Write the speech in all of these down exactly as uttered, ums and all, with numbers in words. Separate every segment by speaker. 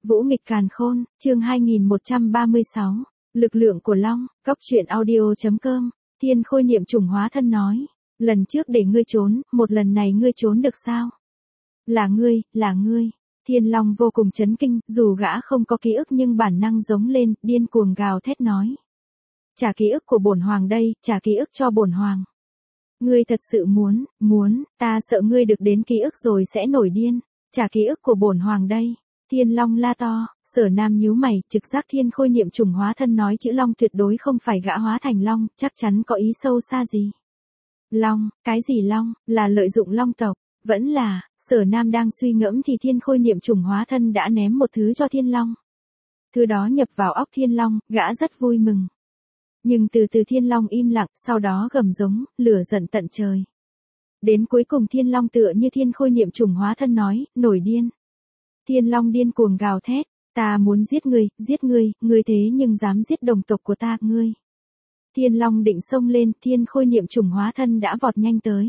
Speaker 1: Vũ nghịch càn khôn, chương hai nghìn một trăm ba mươi sáu. Lực lượng của Long, Cóc truyện audio.com. Thiên Khôi niệm trùng hóa thân nói. Lần trước để ngươi trốn, một lần này ngươi trốn được sao? Là ngươi, là ngươi. Thiên Long vô cùng chấn kinh, dù gã không có ký ức nhưng bản năng giống lên, điên cuồng gào thét nói. Trả ký ức của bổn hoàng đây, trả ký ức cho bổn hoàng. Ngươi thật sự muốn, muốn, ta sợ ngươi được đến ký ức rồi sẽ nổi điên. Trả ký ức của bổn hoàng đây. Thiên Long la to, Sở Nam nhíu mày, trực giác Thiên Khôi niệm trùng hóa thân nói chữ Long tuyệt đối không phải gã hóa thành Long, chắc chắn có ý sâu xa gì. Long, cái gì Long, là lợi dụng Long tộc, vẫn là, Sở Nam đang suy ngẫm thì Thiên Khôi niệm trùng hóa thân đã ném một thứ cho Thiên Long. Thứ đó nhập vào óc Thiên Long, gã rất vui mừng. Nhưng từ từ Thiên Long im lặng, sau đó gầm giống, lửa giận tận trời. Đến cuối cùng Thiên Long tựa như Thiên Khôi niệm trùng hóa thân nói, nổi điên. Thiên Long điên cuồng gào thét, ta muốn giết ngươi, giết ngươi, ngươi thế nhưng dám giết đồng tộc của ta, ngươi. Thiên Long định xông lên, Thiên Khôi niệm trùng hóa thân đã vọt nhanh tới.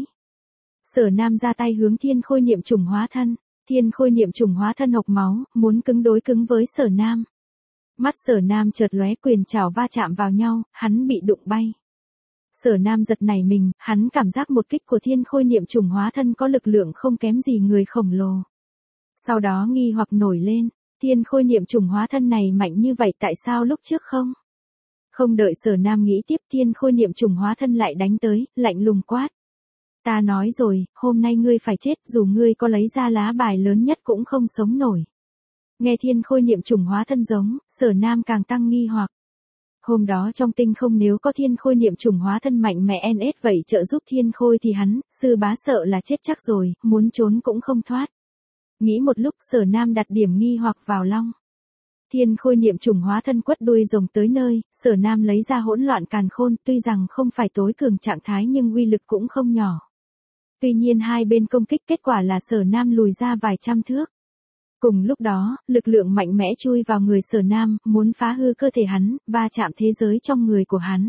Speaker 1: Sở Nam ra tay hướng Thiên Khôi niệm trùng hóa thân, Thiên Khôi niệm trùng hóa thân hộc máu, muốn cứng đối cứng với Sở Nam. Mắt Sở Nam chợt lóe, quyền trảo va chạm vào nhau, hắn bị đụng bay. Sở Nam giật nảy mình, hắn cảm giác một kích của Thiên Khôi niệm trùng hóa thân có lực lượng không kém gì người khổng lồ. Sau đó nghi hoặc nổi lên, Thiên Khôi niệm trùng hóa thân này mạnh như vậy tại sao lúc trước không? Không đợi Sở Nam nghĩ tiếp, Thiên Khôi niệm trùng hóa thân lại đánh tới, lạnh lùng quát. Ta nói rồi, hôm nay ngươi phải chết, dù ngươi có lấy ra lá bài lớn nhất cũng không sống nổi. Nghe Thiên Khôi niệm trùng hóa thân giống, Sở Nam càng tăng nghi hoặc. Hôm đó trong tinh không nếu có Thiên Khôi niệm trùng hóa thân mạnh mẽ en ét vậy trợ giúp Thiên Khôi thì hắn, sư bá sợ là chết chắc rồi, muốn trốn cũng không thoát. Nghĩ một lúc Sở Nam đặt điểm nghi hoặc vào Long. Thiên Khôi niệm trùng hóa thân quất đuôi rồng tới nơi, Sở Nam lấy ra hỗn loạn càn khôn, tuy rằng không phải tối cường trạng thái nhưng uy lực cũng không nhỏ. Tuy nhiên hai bên công kích kết quả là Sở Nam lùi ra vài trăm thước. Cùng lúc đó, lực lượng mạnh mẽ chui vào người Sở Nam, muốn phá hư cơ thể hắn, va chạm thế giới trong người của hắn.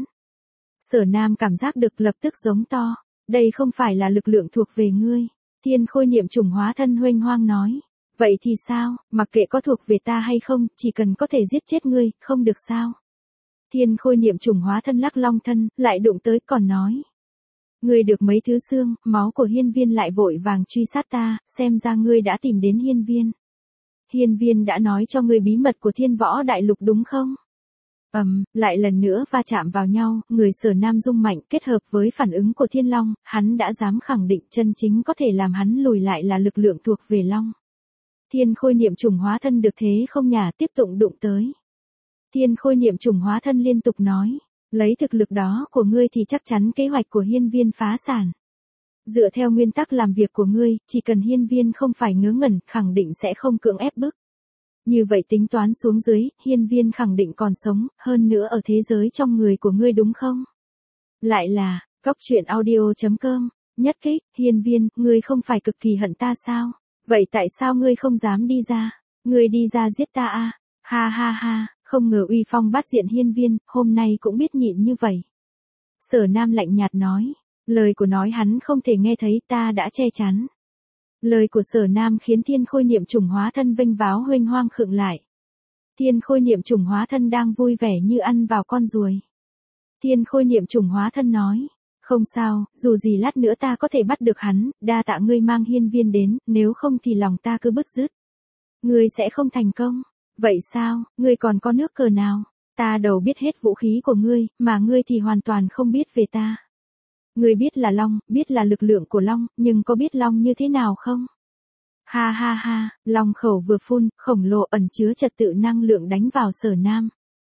Speaker 1: Sở Nam cảm giác được lập tức giống to, đây không phải là lực lượng thuộc về ngươi. Thiên Khôi niệm trùng hóa thân huênh hoang nói, vậy thì sao, mặc kệ có thuộc về ta hay không, chỉ cần có thể giết chết ngươi, không được sao. Thiên Khôi niệm trùng hóa thân lắc long thân, lại đụng tới còn nói. Ngươi được mấy thứ xương, máu của hiên viên lại vội vàng truy sát ta, xem ra ngươi đã tìm đến hiên viên. Hiên viên đã nói cho ngươi bí mật của thiên võ đại lục đúng không? Ầm, um, lại lần nữa va chạm vào nhau, người Sở Nam rung mạnh kết hợp với phản ứng của Thiên Long, hắn đã dám khẳng định chân chính có thể làm hắn lùi lại là lực lượng thuộc về Long. Thiên Khôi niệm trùng hóa thân được thế không nhả tiếp tục đụng tới. Thiên Khôi niệm trùng hóa thân liên tục nói, lấy thực lực đó của ngươi thì chắc chắn kế hoạch của hiên viên phá sản. Dựa theo nguyên tắc làm việc của ngươi, chỉ cần hiên viên không phải ngớ ngẩn, khẳng định sẽ không cưỡng ép bức. Như vậy tính toán xuống dưới, hiên viên khẳng định còn sống, hơn nữa ở thế giới trong người của ngươi đúng không? Lại là, Cóc truyện audio.com, nhất kích, hiên viên, ngươi không phải cực kỳ hận ta sao? Vậy tại sao ngươi không dám đi ra? Ngươi đi ra giết ta à? Ha ha ha, không ngờ uy phong bát diện hiên viên, hôm nay cũng biết nhịn như vậy. Sở Nam lạnh nhạt nói, lời của nói hắn không thể nghe thấy, ta đã che chắn. Lời của Sở Nam khiến Thiên Khôi niệm trùng hóa thân vênh váo huênh hoang khựng lại. Thiên Khôi niệm trùng hóa thân đang vui vẻ như ăn vào con ruồi. Thiên Khôi niệm trùng hóa thân nói, không sao, dù gì lát nữa ta có thể bắt được hắn, đa tạ ngươi mang hiên viên đến, nếu không thì lòng ta cứ bứt rứt. Ngươi sẽ không thành công. Vậy sao, ngươi còn có nước cờ nào? Ta đầu biết hết vũ khí của ngươi, mà ngươi thì hoàn toàn không biết về ta. Ngươi biết là Long, biết là lực lượng của Long, nhưng có biết Long như thế nào không? Ha ha ha, Long khẩu vừa phun, khổng lồ ẩn chứa trật tự năng lượng đánh vào Sở Nam.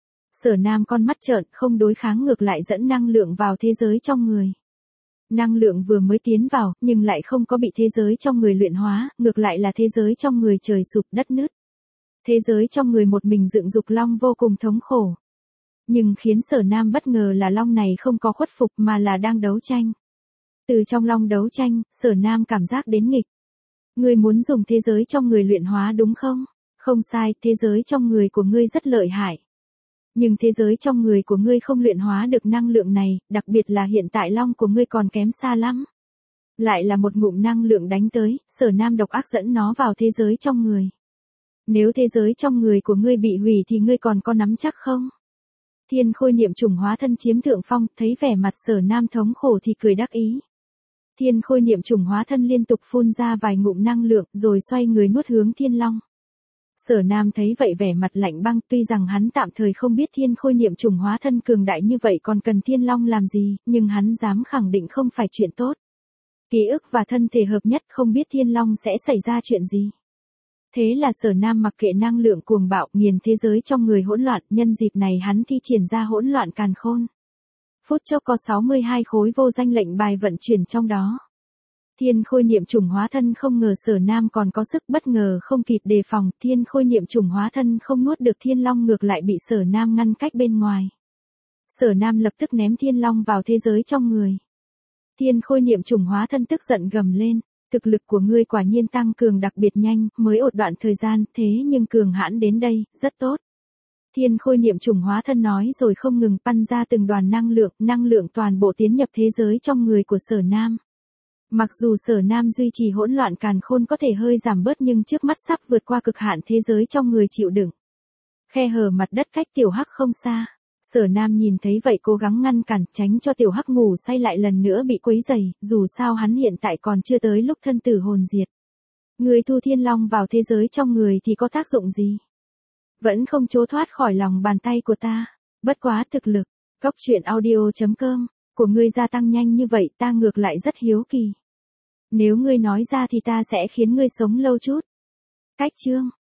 Speaker 1: Sở Nam con mắt trợn, không đối kháng ngược lại dẫn năng lượng vào thế giới trong người. Năng lượng vừa mới tiến vào, nhưng lại không có bị thế giới trong người luyện hóa, ngược lại là thế giới trong người trời sụp đất nứt. Thế giới trong người một mình dựng dục Long vô cùng thống khổ. Nhưng khiến Sở Nam bất ngờ là Long này không có khuất phục mà là đang đấu tranh. Từ trong Long đấu tranh, Sở Nam cảm giác đến nghịch. Ngươi muốn dùng thế giới trong người luyện hóa đúng không? Không sai, thế giới trong người của ngươi rất lợi hại. Nhưng thế giới trong người của ngươi không luyện hóa được năng lượng này, đặc biệt là hiện tại Long của ngươi còn kém xa lắm. Lại là một ngụm năng lượng đánh tới, Sở Nam độc ác dẫn nó vào thế giới trong người. Nếu thế giới trong người của ngươi bị hủy thì ngươi còn có nắm chắc không? Thiên Khôi niệm trùng hóa thân chiếm thượng phong, thấy vẻ mặt Sở Nam thống khổ thì cười đắc ý. Thiên Khôi niệm trùng hóa thân liên tục phun ra vài ngụm năng lượng rồi xoay người nuốt hướng Thiên Long. Sở Nam thấy vậy vẻ mặt lạnh băng, tuy rằng hắn tạm thời không biết Thiên Khôi niệm trùng hóa thân cường đại như vậy còn cần Thiên Long làm gì, nhưng hắn dám khẳng định không phải chuyện tốt. Ký ức và thân thể hợp nhất, không biết Thiên Long sẽ xảy ra chuyện gì. Thế là Sở Nam mặc kệ năng lượng cuồng bạo, nghiền thế giới trong người hỗn loạn, nhân dịp này hắn thi triển ra hỗn loạn càn khôn. Phút chốc có sáu mươi hai khối vô danh lệnh bài vận chuyển trong đó. Thiên Khôi niệm trùng hóa thân không ngờ Sở Nam còn có sức, bất ngờ không kịp đề phòng, Thiên Khôi niệm trùng hóa thân không nuốt được Thiên Long, ngược lại bị Sở Nam ngăn cách bên ngoài. Sở Nam lập tức ném Thiên Long vào thế giới trong người. Thiên Khôi niệm trùng hóa thân tức giận gầm lên, thực lực của ngươi quả nhiên tăng cường đặc biệt nhanh, mới một đoạn thời gian, thế nhưng cường hãn đến đây, rất tốt. Thiên Khôi niệm trùng hóa thân nói rồi không ngừngปั้n ra từng đoàn năng lượng, năng lượng toàn bộ tiến nhập thế giới trong người của Sở Nam. Mặc dù Sở Nam duy trì hỗn loạn càn khôn có thể hơi giảm bớt nhưng trước mắt sắp vượt qua cực hạn thế giới trong người chịu đựng. Khe hở mặt đất cách Tiểu Hắc không xa. Sở Nam nhìn thấy vậy cố gắng ngăn cản, tránh cho Tiểu Hắc ngủ say lại lần nữa bị quấy rầy, dù sao hắn hiện tại còn chưa tới lúc thân tử hồn diệt. Người thu Thiên Long vào thế giới trong người thì có tác dụng gì? Vẫn không trốn thoát khỏi lòng bàn tay của ta. Bất quá thực lực, Cốc truyện audio chấm com của ngươi gia tăng nhanh như vậy, ta ngược lại rất hiếu kỳ. Nếu ngươi nói ra thì ta sẽ khiến ngươi sống lâu chút. Cách chương